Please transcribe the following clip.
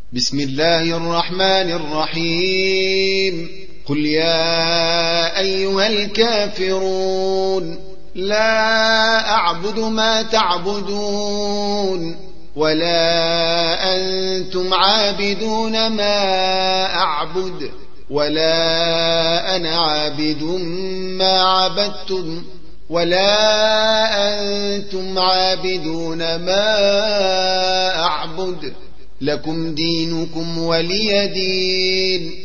بسم الله الرحمن الرحيم. قل يا أيها الكافرون لا أعبد ما تعبدون ولا أنتم عابدون ما أعبد ولا أنا عابد ما عبدتم ولا أنتم عابدون ما أعبد لكم دينكم ولي دين.